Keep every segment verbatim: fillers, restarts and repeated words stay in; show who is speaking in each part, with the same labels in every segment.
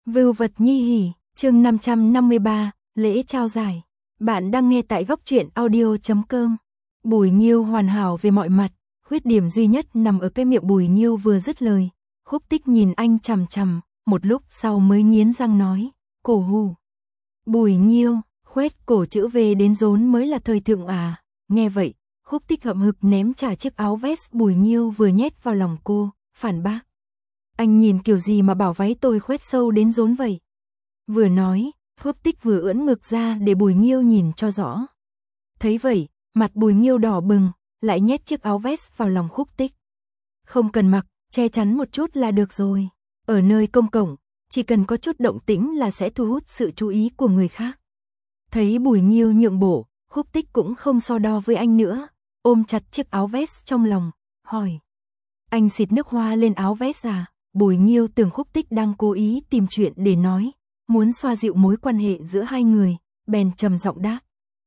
Speaker 1: Vưu vật nhi hỉ, chương năm trăm năm mươi ba, lễ trao giải. Bạn đang nghe tại góc truyện audio chấm com. Bùi Nghiêu hoàn hảo về mọi mặt, khuyết điểm duy nhất nằm ở cái miệng Bùi Nghiêu vừa dứt lời. Khúc Tích nhìn anh chằm chằm, một lúc sau mới nghiến răng nói, cổ hù. Bùi Nghiêu, khoét cổ chữ V đến rốn mới là thời thượng à. Nghe vậy, Khúc Tích hậm hực ném trả chiếc áo vest Bùi Nghiêu vừa nhét vào lòng cô, phản bác. Anh nhìn kiểu gì mà bảo váy tôi khoét sâu đến rốn vậy? Vừa nói, Khúc Tích vừa ưỡn ngực ra để Bùi Nghiêu nhìn cho rõ. Thấy vậy, mặt Bùi Nghiêu đỏ bừng, lại nhét chiếc áo vest vào lòng Khúc Tích. Không cần mặc, che chắn một chút là được rồi. Ở nơi công cộng, chỉ cần có chút động tĩnh là sẽ thu hút sự chú ý của người khác. Thấy Bùi Nghiêu nhượng bộ, Khúc Tích cũng không so đo với anh nữa, ôm chặt chiếc áo vest trong lòng, hỏi. Anh xịt nước hoa lên áo vest à? Bùi Nghiêu tưởng Khúc Tích đang cố ý tìm chuyện để nói, muốn xoa dịu mối quan hệ giữa hai người, bèn trầm giọng đáp.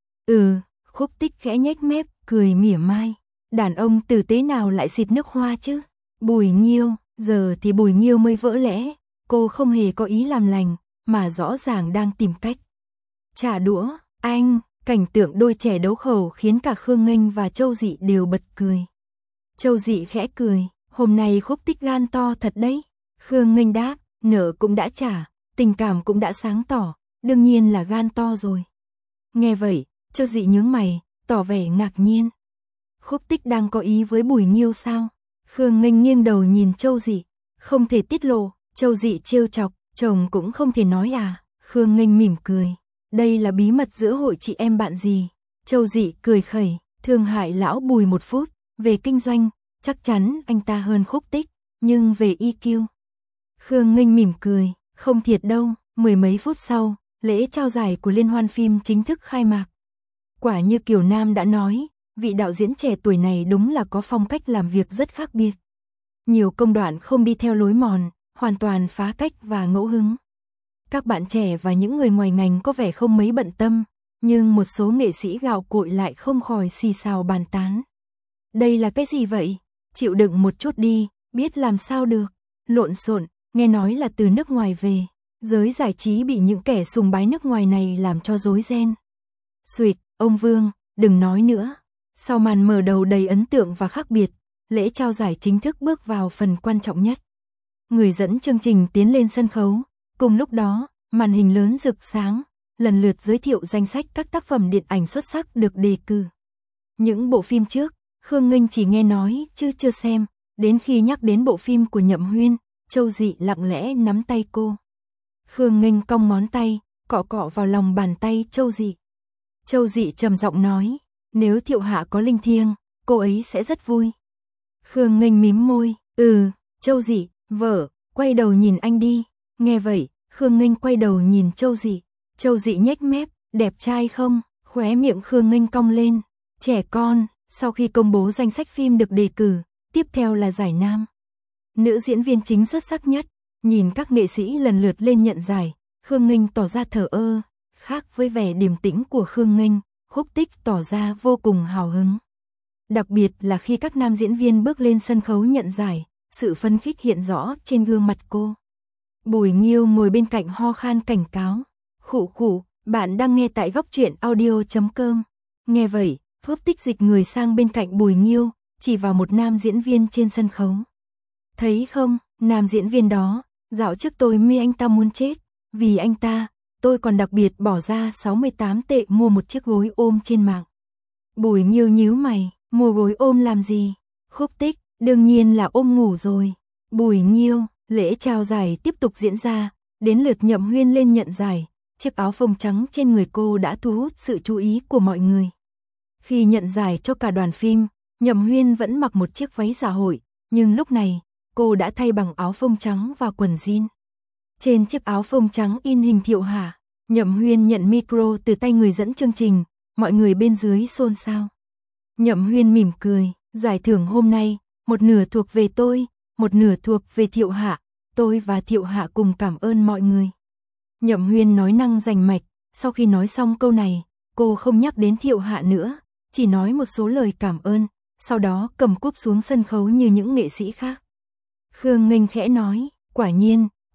Speaker 1: Ừ, Khúc Tích khẽ nhếch mép, cười mỉa mai. Đàn ông tử tế nào lại xịt nước hoa chứ? Bùi Nghiêu, giờ thì Bùi Nghiêu mới vỡ lẽ, cô không hề có ý làm lành, mà rõ ràng đang tìm cách trả đũa. Anh, cảnh tượng đôi trẻ đấu khẩu khiến cả Khương Nghênh và Châu Dị đều bật cười. Châu Dị khẽ cười, hôm nay Khúc Tích gan to thật đấy. Khương Nghênh đáp, nợ cũng đã trả, tình cảm cũng đã sáng tỏ, đương nhiên là gan to rồi. Nghe vậy, Châu Dị nhướng mày, tỏ vẻ ngạc nhiên. Khúc Tích đang có ý với Bùi Nghiêu sao? Khương Nghênh nghiêng đầu nhìn Châu Dị, không thể tiết lộ. Châu Dị trêu chọc, chồng cũng không thể nói à? Khương Nghênh mỉm cười, đây là bí mật giữa hội chị em bạn gì? Châu Dị cười khẩy, thương hại lão Bùi một phút, về kinh doanh, chắc chắn anh ta hơn Khúc Tích, nhưng về i kiu. Khương Nghênh mỉm cười, không thiệt đâu. Mười mấy phút sau, lễ trao giải của liên hoan phim chính thức khai mạc. Quả như Kiều Nam đã nói, vị đạo diễn trẻ tuổi này đúng là có phong cách làm việc rất khác biệt. Nhiều công đoạn không đi theo lối mòn, hoàn toàn phá cách và ngẫu hứng. Các bạn trẻ và những người ngoài ngành có vẻ không mấy bận tâm, nhưng một số nghệ sĩ gạo cội lại không khỏi xì xào bàn tán. Đây là cái gì vậy? Chịu đựng một chút đi, biết làm sao được. Lộn xộn, nghe nói là từ nước ngoài về. Giới giải trí bị những kẻ sùng bái nước ngoài này làm cho rối ren. Xuyệt, ông Vương, đừng nói nữa. Sau màn mở đầu đầy ấn tượng và khác biệt, lễ trao giải chính thức bước vào phần quan trọng nhất. Người dẫn chương trình tiến lên sân khấu, cùng lúc đó, màn hình lớn rực sáng, lần lượt giới thiệu danh sách các tác phẩm điện ảnh xuất sắc được đề cử. Những bộ phim trước, Khương Nghênh chỉ nghe nói chứ chưa xem, đến khi nhắc đến bộ phim của Nhậm Huyên, Châu Dị lặng lẽ nắm tay cô. Khương Nghênh cong ngón tay, cọ cọ vào lòng bàn tay Châu Dị. Châu Dị trầm giọng nói, nếu Thiệu Hạ có linh thiêng, cô ấy sẽ rất vui. Khương Nghênh mím môi, ừ. Châu Dị, vợ, quay đầu nhìn anh đi. Nghe vậy, Khương Nghênh quay đầu nhìn Châu Dị. Châu Dị nhếch mép, đẹp trai không? Khóe miệng Khương Nghênh cong lên. Trẻ con. Sau khi công bố danh sách phim được đề cử, tiếp theo là giải nam. Nữ diễn viên chính xuất sắc nhất. Nhìn các nghệ sĩ lần lượt lên nhận giải, Khương Nghênh tỏ ra thờ ơ. Khác với vẻ điềm tĩnh của Khương Nghênh, Khúc Tích tỏ ra vô cùng hào hứng. Đặc biệt là khi các nam diễn viên bước lên sân khấu nhận giải, sự phấn khích hiện rõ trên gương mặt cô. Bùi Nghiêu ngồi bên cạnh ho khan cảnh cáo. Khụ khụ, bạn đang nghe tại góc truyện audio chấm com. Nghe vậy, Khúc Tích dịch người sang bên cạnh Bùi Nghiêu, chỉ vào một nam diễn viên trên sân khấu. Thấy không, nam diễn viên đó, dạo trước tôi mê anh ta muốn chết. Vì anh ta, tôi còn đặc biệt bỏ ra sáu mươi tám tệ mua một chiếc gối ôm trên mạng. Bùi Nghiêu nhíu mày, mua gối ôm làm gì? Khúc Tích, đương nhiên là ôm ngủ rồi. Bùi Nghiêu, lễ trao giải tiếp tục diễn ra, đến lượt Nhậm Huyên lên nhận giải, chiếc áo phông trắng trên người cô đã thu hút sự chú ý của mọi người. Khi nhận giải cho cả đoàn phim, Nhậm Huyên vẫn mặc một chiếc váy dạ hội, nhưng lúc này, cô đã thay bằng áo phông trắng và quần jean. Trên chiếc áo phông trắng in hình Thiệu Hạ, Nhậm Huyên nhận micro từ tay người dẫn chương trình, mọi người bên dưới xôn xao. Nhậm Huyên mỉm cười, giải thưởng hôm nay, một nửa thuộc về tôi, một nửa thuộc về Thiệu Hạ, tôi và Thiệu Hạ cùng cảm ơn mọi người. Nhậm Huyên nói năng rành mạch, sau khi nói xong câu này, cô không nhắc đến Thiệu Hạ nữa, chỉ nói một số lời cảm ơn, sau đó cầm cúp xuống sân khấu như những nghệ sĩ khác. Khương Nghênh khẽ nói, quả nhiên,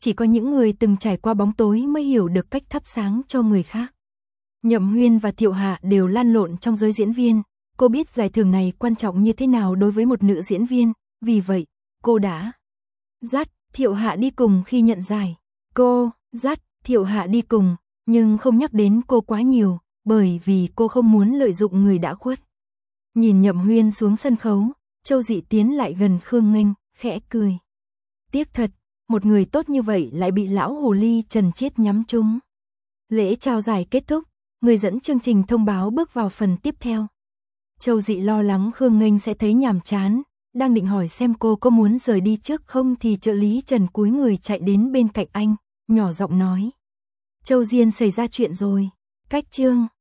Speaker 1: chỉ có những người từng trải qua bóng tối mới hiểu được cách thắp sáng cho người khác. Nhậm Huyên và Thiệu Hạ đều lăn lộn trong giới diễn viên, cô biết giải thưởng này quan trọng như thế nào đối với một nữ diễn viên, vì vậy, cô đã dắt Thiệu Hạ đi cùng khi nhận giải. Cô dắt Thiệu Hạ đi cùng, nhưng không nhắc đến cô quá nhiều, bởi vì cô không muốn lợi dụng người đã khuất. Nhìn Nhậm Huyên xuống sân khấu, Châu Dị tiến lại gần Khương Nghênh, khẽ cười. Tiếc thật, một người tốt như vậy lại bị lão hồ ly Trần Chiết nhắm trúng. Lễ trao giải kết thúc, người dẫn chương trình thông báo bước vào phần tiếp theo. Châu Dị lo lắng Khương Nghênh sẽ thấy nhàm chán, đang định hỏi xem cô có muốn rời đi trước không thì trợ lý Trần cúi người chạy đến bên cạnh anh, nhỏ giọng nói. Châu Diên xảy ra chuyện rồi, cách chương.